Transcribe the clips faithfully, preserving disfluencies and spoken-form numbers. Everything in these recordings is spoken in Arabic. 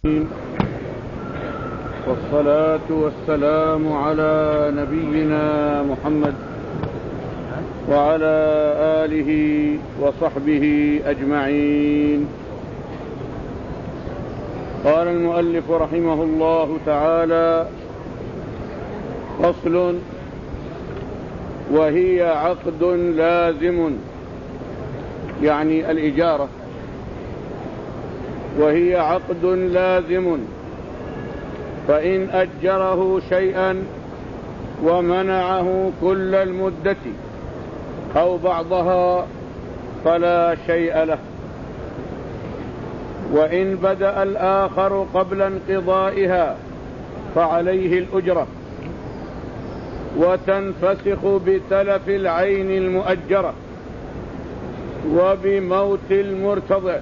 والصلاة والسلام على نبينا محمد وعلى آله وصحبه أجمعين. قال المؤلف رحمه الله تعالى: فصل: وهي عقد لازم، يعني الإجارة، وهي عقد لازم، فإن أجره شيئا ومنعه كل المدة أو بعضها فلا شيء له، وإن بدأ الآخر قبل انقضائها فعليه الأجرة، وتنفسخ بتلف العين المؤجرة وبموت المرتضع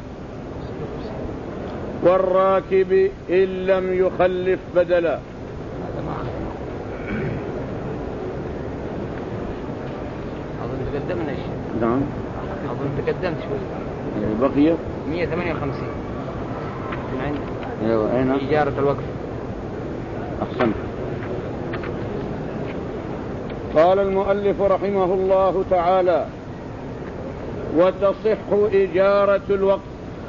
والراكب إن لم يخلف بدلا. أظن تقدمنا شيء. نعم أظن تقدمت شوي. بقي مئة وثمانية وخمسين من عند ايوه اين إجارة الوقف. أحسنت. قال المؤلف رحمه الله تعالى: وتصح إجارة الوقف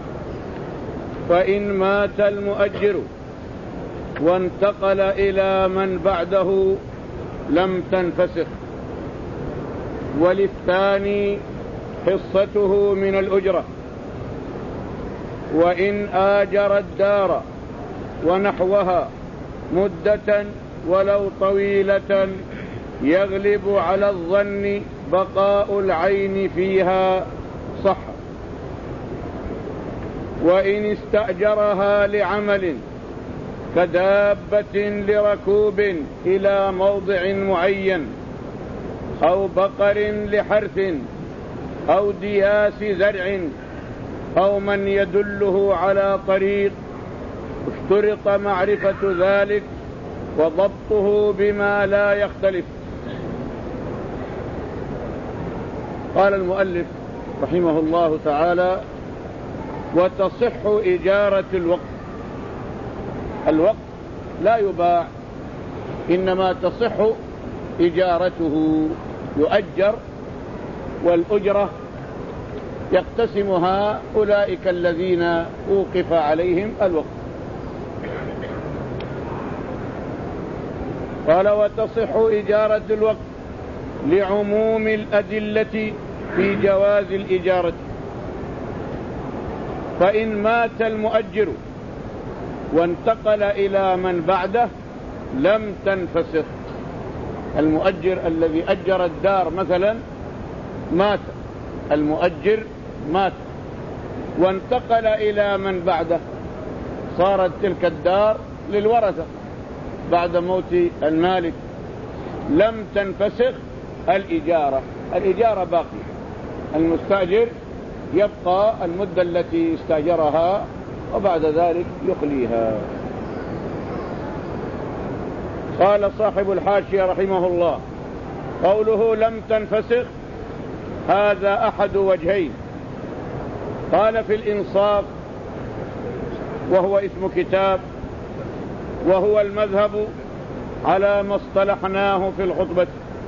فإن مات المؤجر وانتقل إلى من بعده لم تنفسخ، وللثاني حصته من الأجرة، وإن آجر الدار ونحوها مدة ولو طويلة يغلب على الظن بقاء العين فيها صح، وإن استأجرها لعمل كدابة لركوب إلى موضع معين أو بقر لحرث أو دياس زرع أو من يدله على طريق، اشترط معرفة ذلك وضبطه بما لا يختلف. قال المؤلف رحمه الله تعالى: وتصح إجارة الوقف. الوقف لا يباع، إنما تصح إجارته، يؤجر، والأجرة يقتسمها أولئك الذين أوقف عليهم الوقف. قال: وتصح إجارة الوقف لعموم الأدلة في جواز الإجارة، فإن مات المؤجر وانتقل إلى من بعده لم تنفسخ. المؤجر الذي أجر الدار مثلا مات، المؤجر مات وانتقل إلى من بعده، صارت تلك الدار للورثة بعد موت المالك، لم تنفسخ الإجارة. الإجارة باقية، المستأجر يبقى المدة التي استأجرها وبعد ذلك يخليها. قال صاحب الحاشية رحمه الله: قوله لم تنفسخ هذا أحد وجهين. قال في الإنصاف، وهو اسم كتاب، وهو المذهب على ما اصطلحناه في الخطبة،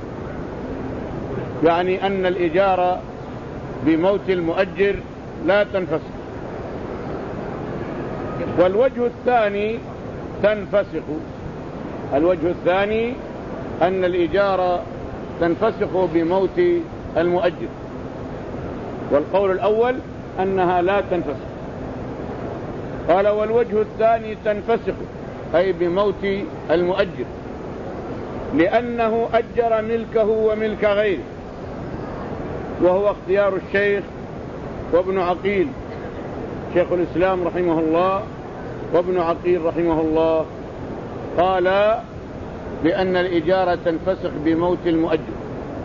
يعني أن الإجارة بموت المؤجر لا تنفسخ. والوجه الثاني تنفسخ، الوجه الثاني أن الإجارة تنفسخ بموت المؤجر، والقول الأول أنها لا تنفسخ. قال: والوجه الثاني تنفسخ أي بموت المؤجر، لأنه أجر ملكه وملك غيره، وهو اختيار الشيخ وابن عقيل، شيخ الإسلام رحمه الله وابن عقيل رحمه الله، قال بأن الإجارة تنفسخ بموت المؤجر.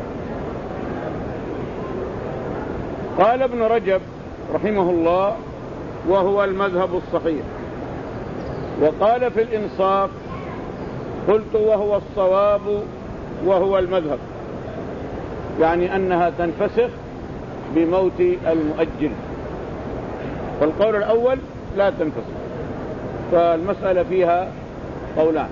قال ابن رجب رحمه الله: وهو المذهب الصحيح. وقال في الإنصاف: قلت وهو الصواب وهو المذهب، يعني أنها تنفسخ بموت المؤجر. والقول الأول لا تنفسخ. فالمسألة فيها قولان.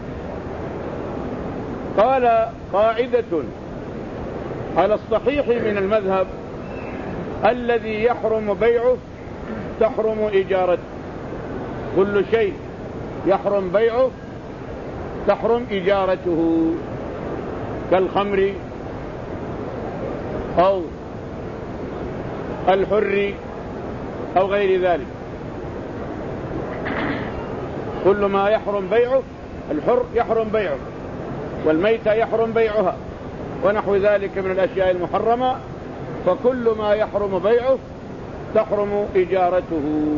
قال قاعدة على الصحيح من المذهب الذي يحرم بيعه تحرم إجارته، كل شيء يحرم بيعه تحرم إجارته، كالخمر أو الحر أو غير ذلك. كل ما يحرم بيعه، الحر يحرم بيعه، والميتة يحرم بيعها، ونحو ذلك من الأشياء المحرمة، فكل ما يحرم بيعه تحرم إجارته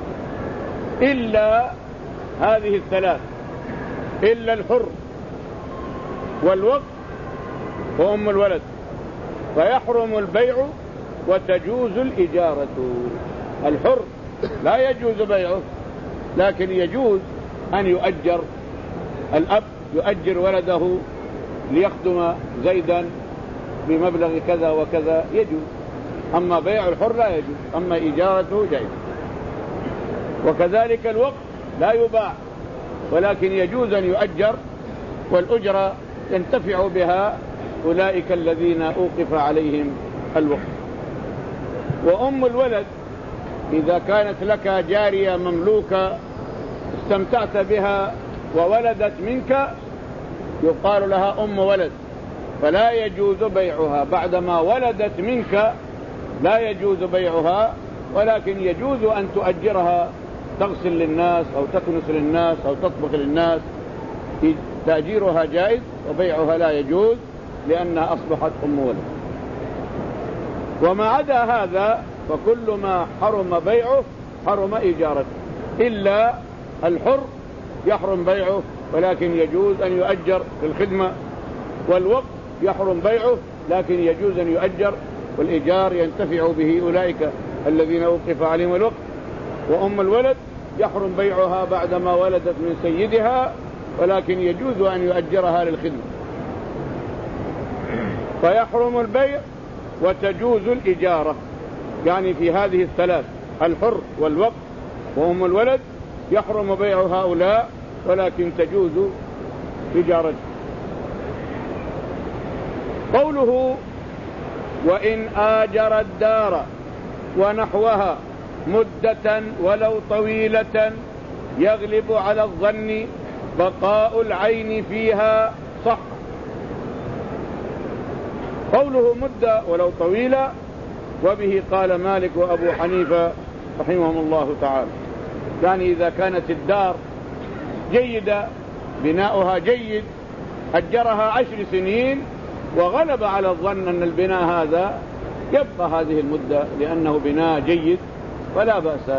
إلا هذه الثلاث، إلا الحر والوقف وأم الولد، فيحرم البيع وتجوز الإجارة. الحر لا يجوز بيعه، لكن يجوز أن يؤجر، الأب يؤجر ولده ليخدم زيدا بمبلغ كذا وكذا يجوز، أما بيع الحر لا يجوز، أما إجارته جائز. وكذلك الوقف لا يباع، ولكن يجوز أن يؤجر، والأجرة ينتفع بها أولئك الذين أوقف عليهم الوقف. وأم الولد إذا كانت لك جارية مملوكة استمتعت بها وولدت منك يقال لها أم ولد، فلا يجوز بيعها بعدما ولدت منك، لا يجوز بيعها، ولكن يجوز أن تؤجرها تغسل للناس أو تكنس للناس أو تطبخ للناس، تأجيرها جائز وبيعها لا يجوز لأنها أصبحت أم ولد. وما عدا هذا فكل ما حرم بيعه حرم إجارته، إلا الحر يحرم بيعه ولكن يجوز أن يؤجر في الخدمة، والوقف يحرم بيعه لكن يجوز أن يؤجر، والإيجار ينتفع به أولئك الذين أوقف عليهم الوقف. وأم الولد يحرم بيعها بعدما ولدت من سيدها، ولكن يجوز أن يؤجرها للخدمة، فيحرم البيع وتجوز الإجارة. يعني في هذه الثلاث، الحر والوقف وأم الولد، يحرم بيع هؤلاء ولكن تجوز إجارته. قوله وإن آجر الدار ونحوها مدة ولو طويلة يغلب على الظن بقاء العين فيها صح. قوله مدة ولو طويلة، وبه قال مالك وأبو حنيفة رحمهم الله تعالى، يعني إذا كانت الدار جيدة بناؤها جيد أجرها عشر سنين وغلب على الظن أن البناء هذا يبقى هذه المدة لأنه بناء جيد فلا بأس.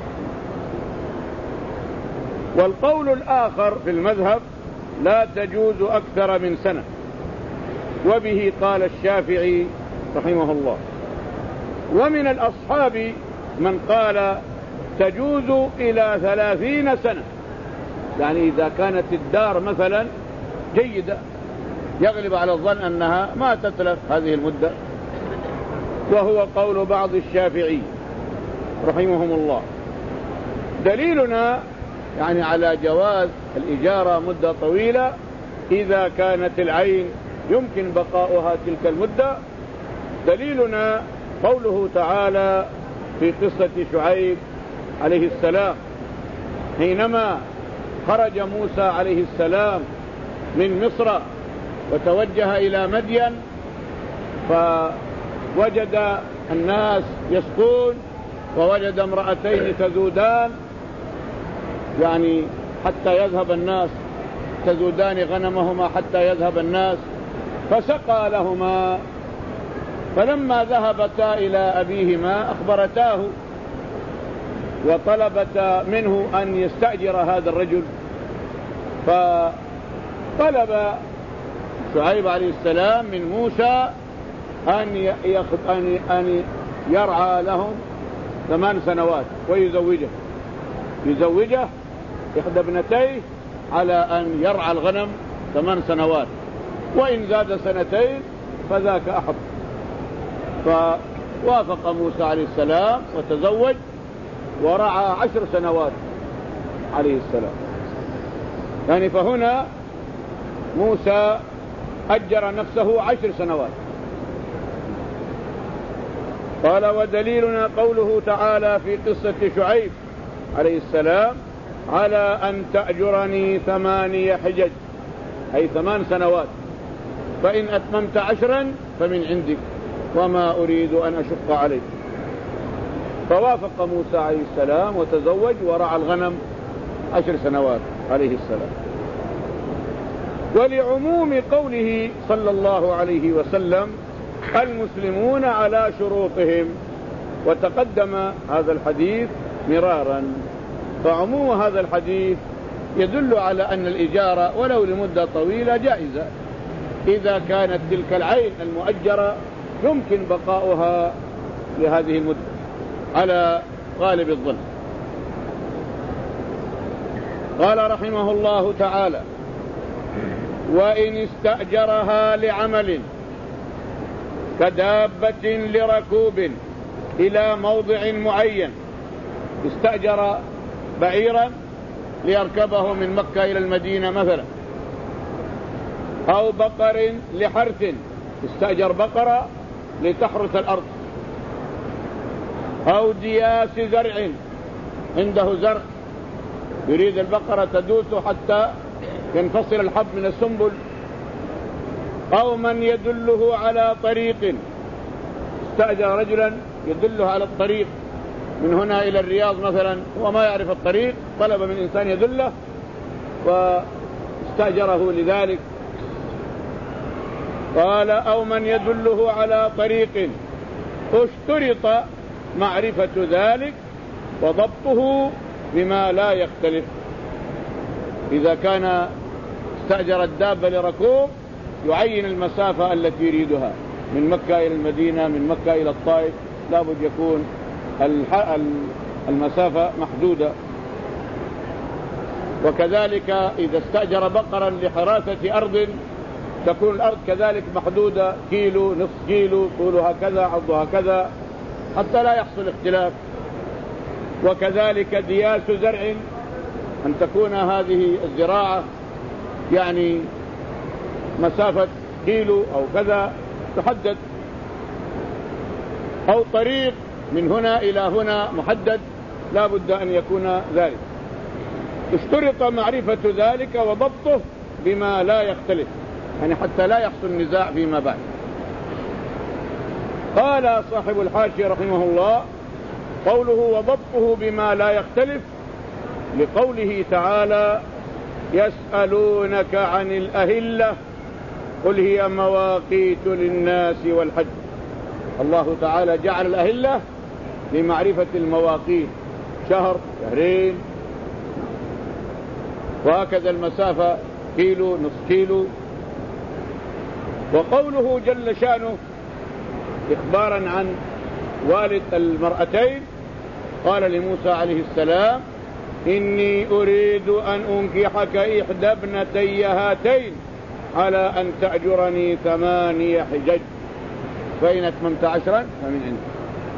والقول الآخر في المذهب لا تجوز أكثر من سنة، وبه قال الشافعي رحمه الله. ومن الأصحاب من قال تجوز إلى ثلاثين سنة، يعني إذا كانت الدار مثلا جيدة يغلب على الظن أنها ما تتلف هذه المدة، وهو قول بعض الشافعي رحمهم الله. دليلنا يعني على جواز الإجارة مدة طويلة إذا كانت العين يمكن بقاؤها تلك المدة، دليلنا قوله تعالى في قصة شعيب عليه السلام حينما خرج موسى عليه السلام من مصر وتوجه إلى مدين، فوجد الناس يسقون ووجد امرأتين تذودان، يعني حتى يذهب الناس، تذودان غنمهما حتى يذهب الناس، فسقى لهما. فلما ذهبتا إلى أبيهما أخبرتاه وطلبتا منه أن يستأجر هذا الرجل، فطلب شعيب عليه السلام من موسى أن أن أن يرعى لهم ثمان سنوات ويزوجه يزوجه إحدى ابنتيه على أن يرعى الغنم ثمان سنوات، وإن زاد سنتين فذاك أحب. فوافق موسى عليه السلام وتزوج ورعى عشر سنوات، عليه السلام. يعني فهنا موسى أجر نفسه عشر سنوات. قال ودليلنا قوله تعالى في قصة شعيب عليه السلام على أن تأجرني ثماني حجج، أي ثمان سنوات، فإن أتممت عشرا فمن عندك وما أريد أن أشق عليك. فوافق موسى عليه السلام وتزوج ورعى الغنم عشر سنوات عليه السلام. ولعموم قوله صلى الله عليه وسلم المسلمون على شروطهم، وتقدم هذا الحديث مرارا، فعموم هذا الحديث يدل على أن الإجارة ولو لمدة طويلة جائزة إذا كانت تلك العين المؤجرة يمكن بقاؤها لهذه المدة على غالب الظن. قال رحمه الله تعالى وإن استأجرها لعمل كدابة لركوب إلى موضع معين، استأجر بعيرا ليركبه من مكة إلى المدينة مثلا، أو بقر لحرث، استأجر بقرة لتحرث الأرض، أو دياس زرع، عنده زرع يريد البقرة تدوس حتى ينفصل الحب من السنبل، أو من يدله على طريق، استأجر رجلا يدله على الطريق من هنا إلى الرياض مثلا، هو ما يعرف الطريق، طلب من إنسان يدله واستأجره لذلك. قال أو من يدله على طريق اشترط معرفة ذلك وضبطه بما لا يختلف. إذا كان استأجر الدابة لركوب يعين المسافة التي يريدها من مكة إلى المدينة، من مكة إلى الطائف، لابد يكون المسافة محدودة. وكذلك إذا استأجر بقرا لحراثة أرض تكون الأرض كذلك محدودة، كيلو، نصف كيلو، طولها كذا، عرضها كذا، حتى لا يحصل اختلاف. وكذلك دياس زرع، أن تكون هذه الزراعة يعني مسافة كيلو أو كذا تحدد، أو طريق من هنا إلى هنا محدد لا بد أن يكون ذلك. اشترط معرفة ذلك وضبطه بما لا يختلف، يعني حتى لا يحصل نزاع فيما بعد. قال صاحب الحاشية رحمه الله قوله وضبطه بما لا يختلف لقوله تعالى يسألونك عن الأهلة قل هي مواقيت للناس والحج. الله تعالى جعل الأهلة لمعرفة المواقيت، شهر، شهرين، وهكذا المسافة كيلو، نصف كيلو. وقوله جل شأنه إخبارا عن والد المرأتين قال لموسى عليه السلام إني أريد أن أنكحك إحدى ابنتي هاتين على أن تأجرني ثماني حجج فإن أتممت عشرا فمن عندك.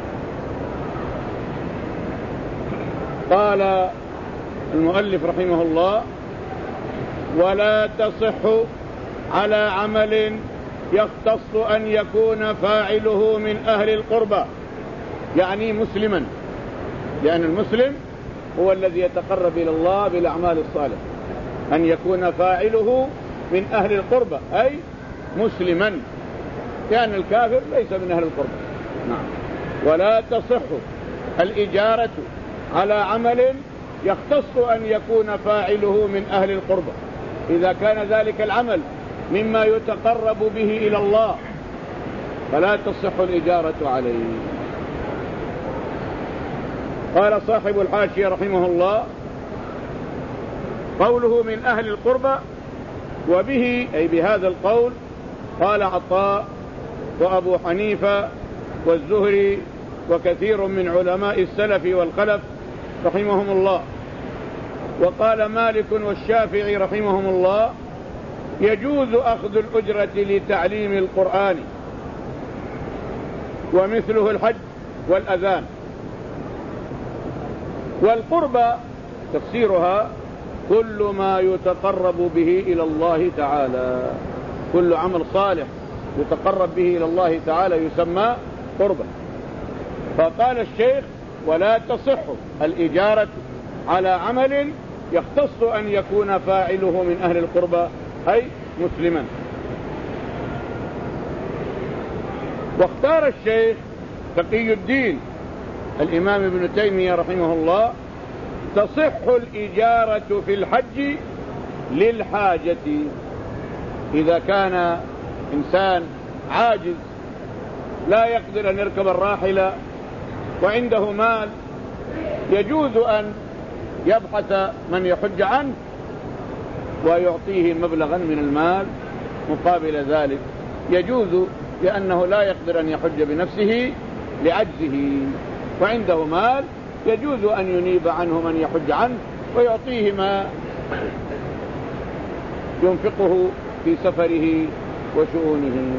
قال المؤلف رحمه الله ولا تصح على عمل يختص أن يكون فاعله من أهل القربى، يعني مسلما، لأن المسلم هو الذي يتقرب إلى الله بالأعمال الصالحة، أن يكون فاعله من أهل القربى أي مسلما، لأن الكافر ليس من أهل القربى. نعم. ولا تصح الإجارة على عمل يختص أن يكون فاعله من أهل القربى إذا كان ذلك العمل مما يتقرب به إلى الله فلا تصح الإجارة عليه. قال صاحب الحاشية رحمه الله قوله من أهل القربى وبه أي بهذا القول قال عطاء وأبو حنيفة والزهري وكثير من علماء السلف والخلف رحمهم الله. وقال مالك والشافعي رحمهم الله يجوز أخذ الأجرة لتعليم القرآن ومثله الحج والأذان. والقربى تفسيرها كل ما يتقرب به إلى الله تعالى، كل عمل صالح يتقرب به إلى الله تعالى يسمى قربا. فقال الشيخ: ولا تصح الإجارة على عمل يختص أن يكون فاعله من أهل القربى أي مسلما. واختار الشيخ تقي الدين الإمام ابن تيمية رحمه الله: تصح الإجارة في الحج للحاجة، إذا كان إنسان عاجز لا يقدر أن يركب الراحلة وعنده مال، يجوز أن يبحث من يحج عنه ويعطيه مبلغا من المال مقابل ذلك، يجوز، لأنه لا يقدر أن يحج بنفسه لعجزه وعنده مال، يجوز أن ينيب عنه من يحج عنه ويعطيه ما ينفقه في سفره وشؤونه.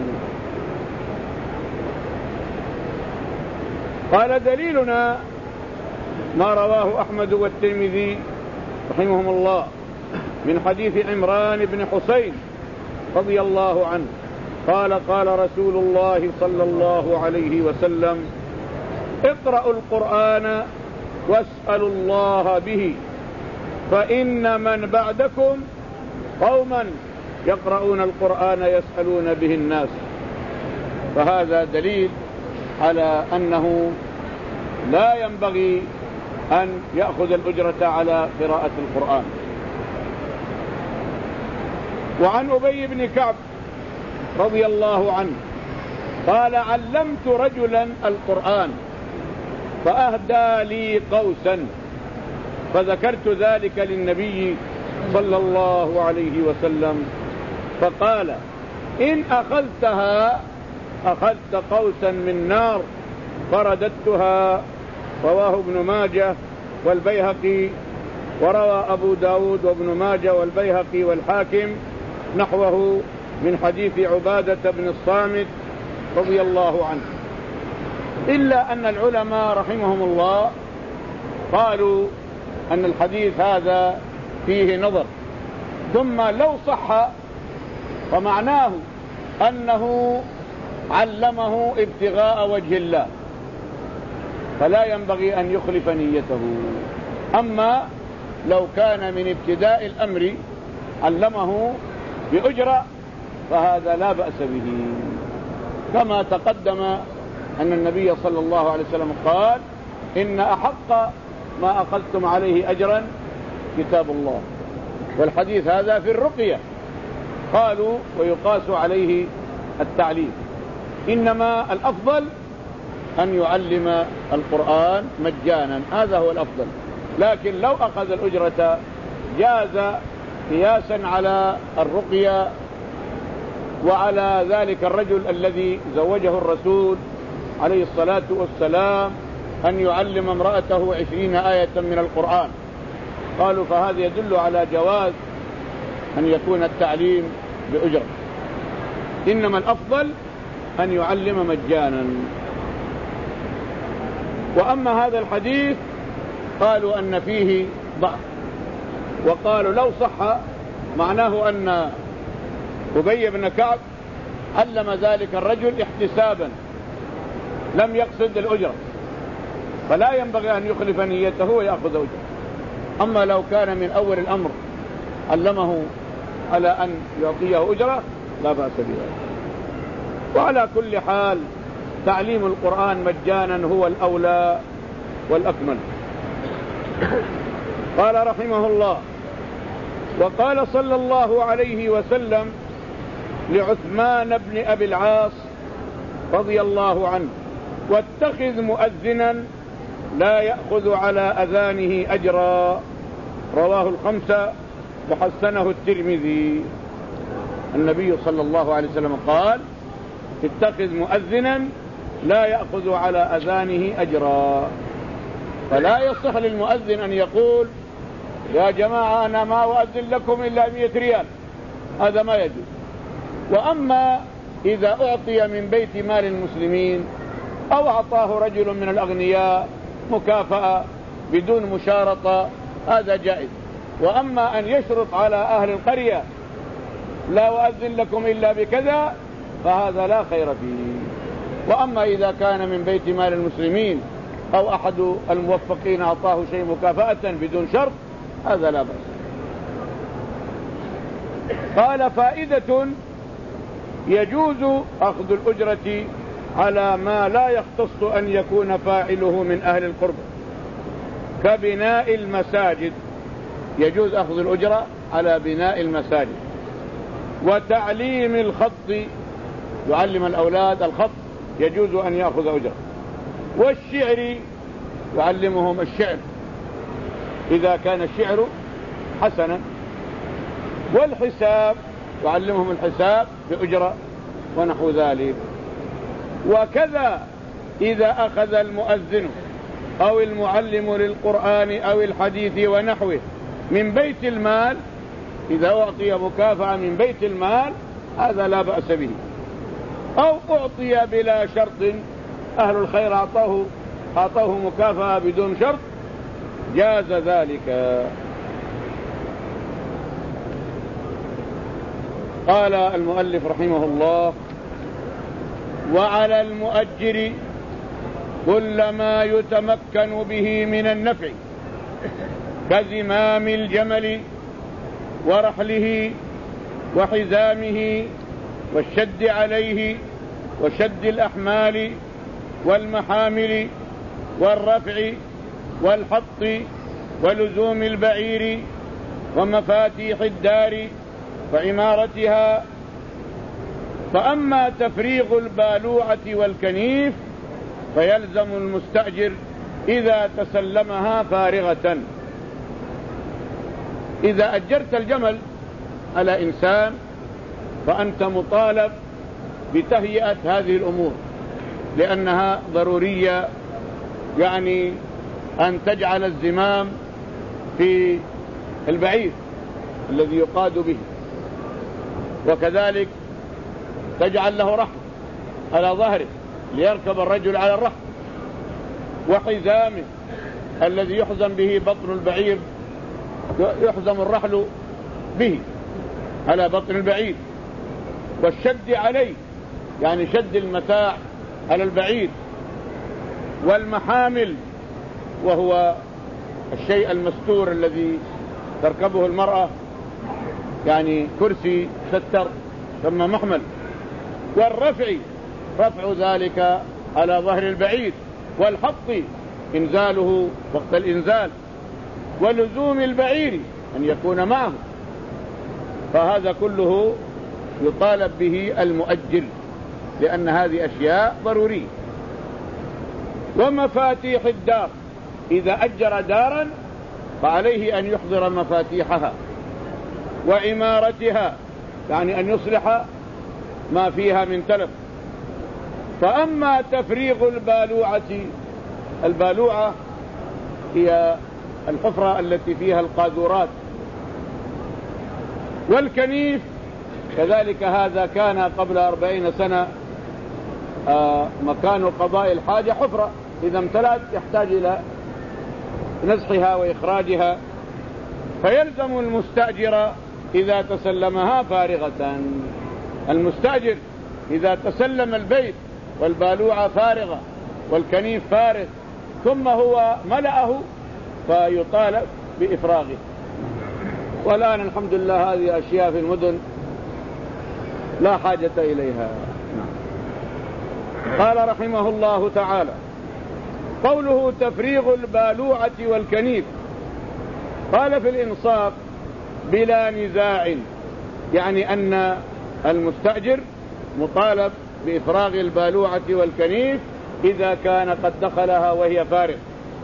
قال: دليلنا ما رواه أحمد والترمذي رحمهم الله من حديث عمران بن حسين رضي الله عنه قال: قال رسول الله صلى الله عليه وسلم: اقرأوا القرآن واسألوا الله به، فإن من بعدكم قوما يقرؤون القرآن يسألون به الناس. فهذا دليل على أنه لا ينبغي أن يأخذ الأجرة على قراءة القرآن. وعن أبي بن كعب رضي الله عنه قال: علمت رجلا القرآن فأهدى لي قوسا، فذكرت ذلك للنبي صلى الله عليه وسلم، فقال: إن أخذتها أخذت قوسا من نار فرددتها. رواه ابن ماجه والبيهقي، وروى أبو داود وابن ماجه والبيهقي والحاكم نحوه من حديث عبادة بن الصامت رضي الله عنه، إلا أن العلماء رحمهم الله قالوا أن الحديث هذا فيه نظر، ثم لو صح فمعناه أنه علمه ابتغاء وجه الله فلا ينبغي أن يخلف نيته. أما لو كان من ابتداء الأمر علمه بأجرة فهذا لا بأس به، كما تقدم أن النبي صلى الله عليه وسلم قال: إن أحق ما أخذتم عليه أجرا كتاب الله. والحديث هذا في الرقية، قالوا ويقاس عليه التعليم، إنما الأفضل أن يعلم القرآن مجانا، هذا هو الأفضل. لكن لو أخذ الأجرة جاز قياسا على الرقية وعلى ذلك الرجل الذي زوجه الرسول عليه الصلاة والسلام أن يعلم امرأته عشرين آية من القرآن، قالوا فهذا يدل على جواز أن يكون التعليم بأجرة، إنما الأفضل أن يعلم مجانا. وأما هذا الحديث قالوا أن فيه ضعف، وقالوا لو صح معناه أن أبي بن كعب علم ذلك الرجل احتسابا لم يقصد الأجرة، فلا ينبغي أن يخلف نيته ويأخذ أجرة. أما لو كان من أول الأمر علمه على أن يعطيه أجرة لا بأس بذلك. وعلى كل حال تعليم القرآن مجانا هو الأولى والأكمل. قال رحمه الله: وقال صلى الله عليه وسلم لعثمان بن أبي العاص رضي الله عنه: واتخذ مؤذنا لا يأخذ على أذانه أجرا. رواه الخمسة وحسنه الترمذي. النبي صلى الله عليه وسلم قال: اتخذ مؤذنا لا يأخذ على أذانه أجرا. فلا يصح للمؤذن أن يقول: يا جماعة أنا ما أؤذن لكم إلا مئة ريال، هذا ما يجوز. وأما إذا أعطي من بيت مال المسلمين أو أعطاه رجل من الأغنياء مكافأة بدون مشارطة هذا جائز. وأما أن يشرط على أهل القرية لا أؤذن لكم إلا بكذا فهذا لا خير فيه. وأما إذا كان من بيت مال المسلمين أو أحد الموفقين أعطاه شيء مكافأة بدون شرط هذا لا بأس. قال فائدة: يجوز أخذ الأجرة على ما لا يختص أن يكون فاعله من أهل القرب كبناء المساجد. يجوز أخذ الأجرة على بناء المساجد وتعليم الخط، يعلم الأولاد الخط يجوز أن يأخذ أجرة، والشعر يعلمهم الشعر إذا كان الشعر حسنا، والحساب يعلمهم الحساب بأجرة ونحو ذلك. وكذا إذا أخذ المؤذن أو المعلم للقرآن أو الحديث ونحوه من بيت المال، إذا أعطي مكافأة من بيت المال هذا لا بأس به، أو أعطي بلا شرط، أهل الخير أعطوه أعطوه مكافأة بدون شرط جاز ذلك. قال المؤلف رحمه الله: وعلى المؤجر كل ما يتمكن به من النفع كزمام الجمل ورحله وحزامه والشد عليه وشد الأحمال والمحامل والرفع والحط ولزوم البعير ومفاتيح الدار وعمارتها. فأما تفريغ البالوعة والكنيف فيلزم المستأجر إذا تسلمها فارغة. إذا أجرت الجمل على إنسان فأنت مطالب بتهيئة هذه الأمور لأنها ضرورية، يعني أن تجعل الزمام في البعير الذي يقاد به، وكذلك تجعل له رحل على ظهره ليركب الرجل على الرحل، وحزامه الذي يحزم به بطن البعير، يحزم الرحل به على بطن البعير، والشد عليه يعني شد المتاع على البعير، والمحامل وهو الشيء المستور الذي تركبه المرأة، يعني كرسي ستر ثم محمل، والرفع رفع ذلك على ظهر البعير، والحط إنزاله وقت الإنزال، ولزوم البعير أن يكون معه. فهذا كله يطالب به المؤجر لأن هذه أشياء ضرورية. ومفاتيح الدار، إذا أجر دارا فعليه أن يحضر مفاتيحها، وعمارتها يعني أن يصلح ما فيها من تلف. فأما تفريغ البالوعة، البالوعة هي الحفرة التي فيها القاذورات، والكنيف كذلك هذا كان قبل أربعين سنة آه مكان قضاء الحاجة حفرة، إذا امتلأت يحتاج إلى نزحها وإخراجها، فيلزم المستأجر إذا تسلمها فارغة. المستأجر إذا تسلم البيت والبالوعة فارغة والكنيف فارغ ثم هو ملأه فيطالب بإفراغه. والآن الحمد لله هذه أشياء في المدن لا حاجة إليها. قال رحمه الله تعالى: قوله تفريغ البالوعة والكنيف، قال في الإنصاف بلا نزاع، يعني أن المستأجر مطالب بإفراغ البالوعة والكنيف إذا كان قد دخلها وهي فارغ،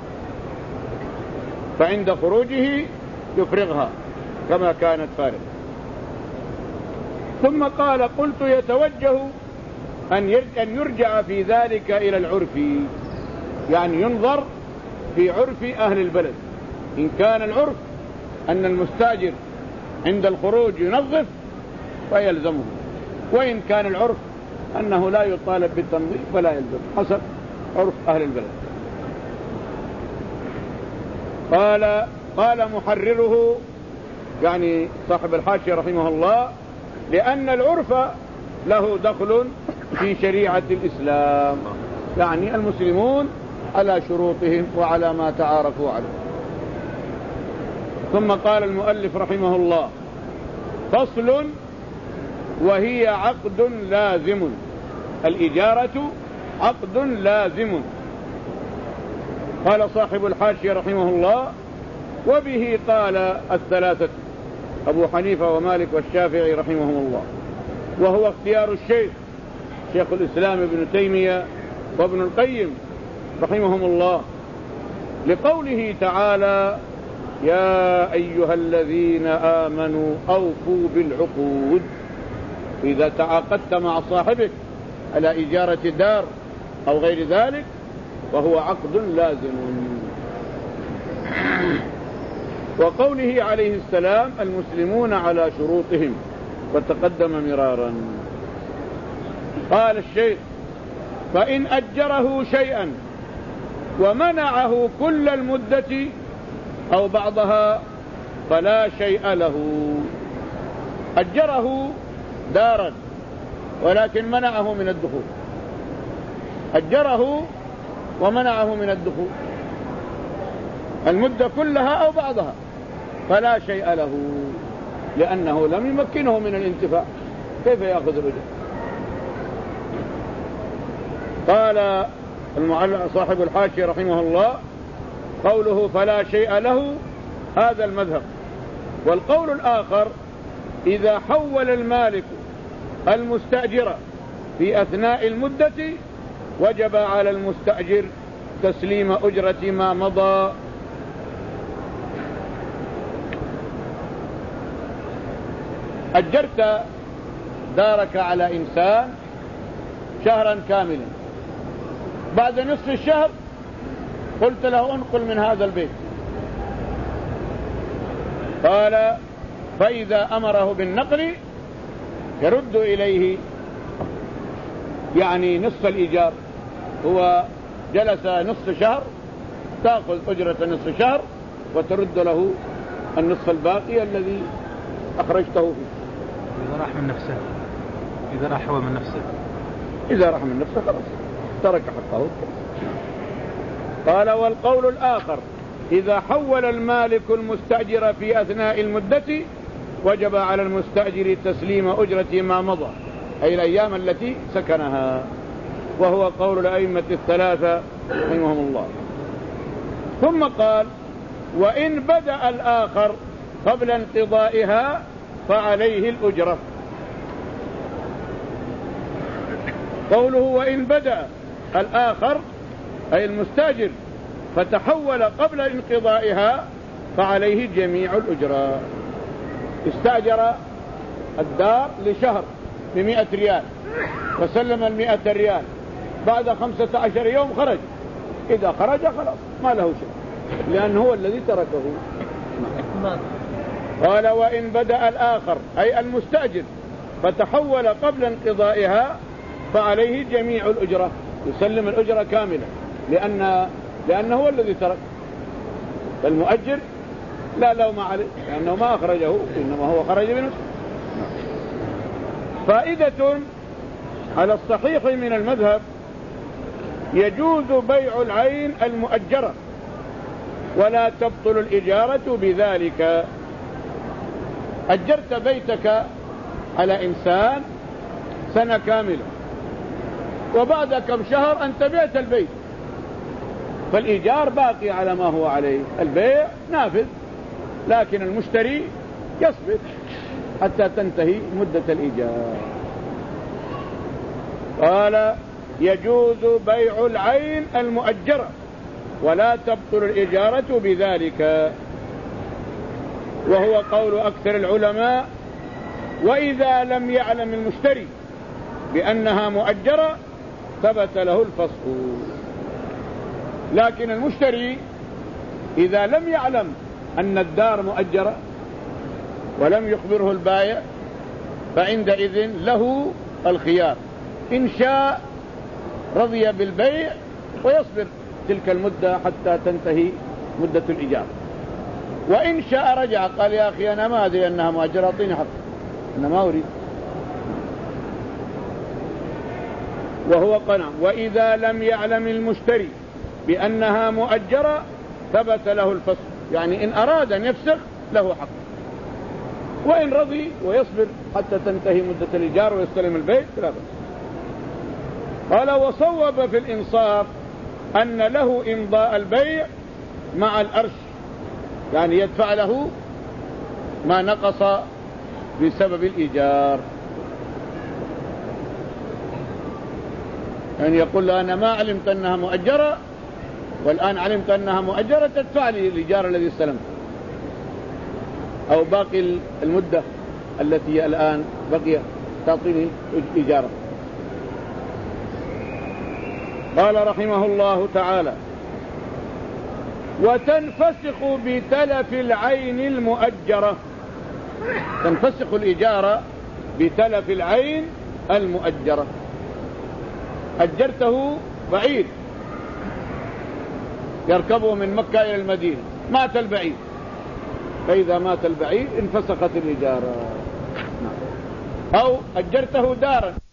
فعند خروجه يفرغها كما كانت فارغ. ثم قال: قلت يتوجه أن يرجع في ذلك إلى العرف، يعني ينظر في عرف أهل البلد. إن كان العرف أن المستأجر عند الخروج ينظف فيلزمه، وإن كان العرف أنه لا يطالب بالتنظيف فلا يلزم، حسب عرف أهل البلد. قال: قال محرره يعني صاحب الحاشية رحمه الله لأن العرف له دخل في شريعة الإسلام، يعني المسلمون على شروطهم وعلى ما تعارفوا عليه. ثم قال المؤلف رحمه الله: فصل: وهي عقد لازم. الإجارة عقد لازم. قال صاحب الحاشية رحمه الله: وبه قال الثلاثة، أبو حنيفة ومالك والشافعي رحمهم الله، وهو اختيار الشيخ شيخ الإسلام ابن تيمية وابن القيم رحمهم الله، لقوله تعالى: يا أيها الذين آمنوا أوفوا بالعقود. إذا تعاقدت مع صاحبك على إجارة دار أو غير ذلك وهو عقد لازم. وقوله عليه السلام: المسلمون على شروطهم، وتقدم مرارا. قال الشيخ: فإن أجره شيئا ومنعه كل المدة أو بعضها فلا شيء له. أجره دارا ولكن منعه من الدخول، أجره ومنعه من الدخول المدة كلها أو بعضها فلا شيء له، لأنه لم يمكنه من الانتفاع، كيف يأخذ الأجر؟ قال صاحب الحاشية رحمه الله: قوله فلا شيء له هذا المذهب. والقول الآخر: إذا حول المالك المستأجر في أثناء المدة وجب على المستأجر تسليم أجرة ما مضى. أجرت دارك على إنسان شهرا كاملا، بعد نصف الشهر قلت له انقل من هذا البيت، قال: فإذا أمره بالنقل يرد إليه يعني نصف الإيجار، هو جلس نصف شهر تأخذ أجرة نصف شهر وترد له النصف الباقي الذي أخرجته فيه. إذا راح من نفسه، إذا راح هو من نفسه، إذا راح من نفسه خلاص ترك حقه. قال: والقول الآخر: إذا حول المالك المستأجر في أثناء المدة وجب على المستأجر تسليم أجرة ما مضى، أي الأيام التي سكنها، وهو قول الأئمة الثلاثة رحمهم الله. ثم قال: وإن بدأ الآخر قبل انقضائها فعليه الأجرة. قوله وإن بدأ الآخر أي المستأجر فتحول قبل انقضائها فعليه جميع الأجرة. استأجر الدار لشهر بمئة ريال وسلم المئة ريال، بعد خمسة عشر يوم خرج، إذا خرج خلاص ما له شيء لأنه هو الذي تركه. قال: وإن بدأ الآخر أي المستأجر فتحول قبل انقضائها فعليه جميع الأجرة، يسلم الأجرة كاملة، لأن لأنه هو الذي ترك. فالمؤجر لا لوم عليه لأنه ما أخرجه، إنما هو خرج بنفسه. فائدة على الصحيح من المذهب: يجوز بيع العين المؤجرة ولا تبطل الإجارة بذلك. أجرت بيتك على إنسان سنة كاملة وبعد كم شهر أنت بعت البيت، فالإيجار باقي على ما هو عليه، البيع نافذ، لكن المشتري يصبر حتى تنتهي مدة الإيجار. قال: يجوز بيع العين المؤجرة ولا تبطل الإجارة بذلك، وهو قول أكثر العلماء. وإذا لم يعلم المشتري بأنها مؤجرة ثبت له الفسخ. لكن المشتري إذا لم يعلم أن الدار مؤجرة ولم يخبره البائع فعندئذ له الخيار، إن شاء رضي بالبيع ويصبر تلك المدة حتى تنتهي مدة الإيجار، وإن شاء رجع قال يا أخي أنا ما أدري أنها مؤجرة أعطيني حق، أنا ما أريد. وهو قنع. وإذا لم يعلم المشتري بأنها مؤجرة ثبت له الفسخ، يعني إن أراد أن يفسخ له حق، وإن رضي ويصبر حتى تنتهي مدة الإيجار ويستلم البيت لا بأس. قال وصوب في الإنصاف أن له إمضاء البيع مع الأرش، يعني يدفع له ما نقص بسبب الإيجار، يعني يقول له أنا ما علمت أنها مؤجرة والآن علمت أنها مؤجرة تدفع لي الإيجار الذي استلمته أو باقي المدة التي الآن بقي تعطيني إيجارة. قال رحمه الله تعالى وتنفسخ بتلف العين المؤجرة، تنفسخ الإجارة بتلف العين المؤجرة. أجرته بعيد يركبه من مكة إلى المدينة، مات البعيد، فإذا مات البعيد انفسخت الإجارة. أو أجرته دارا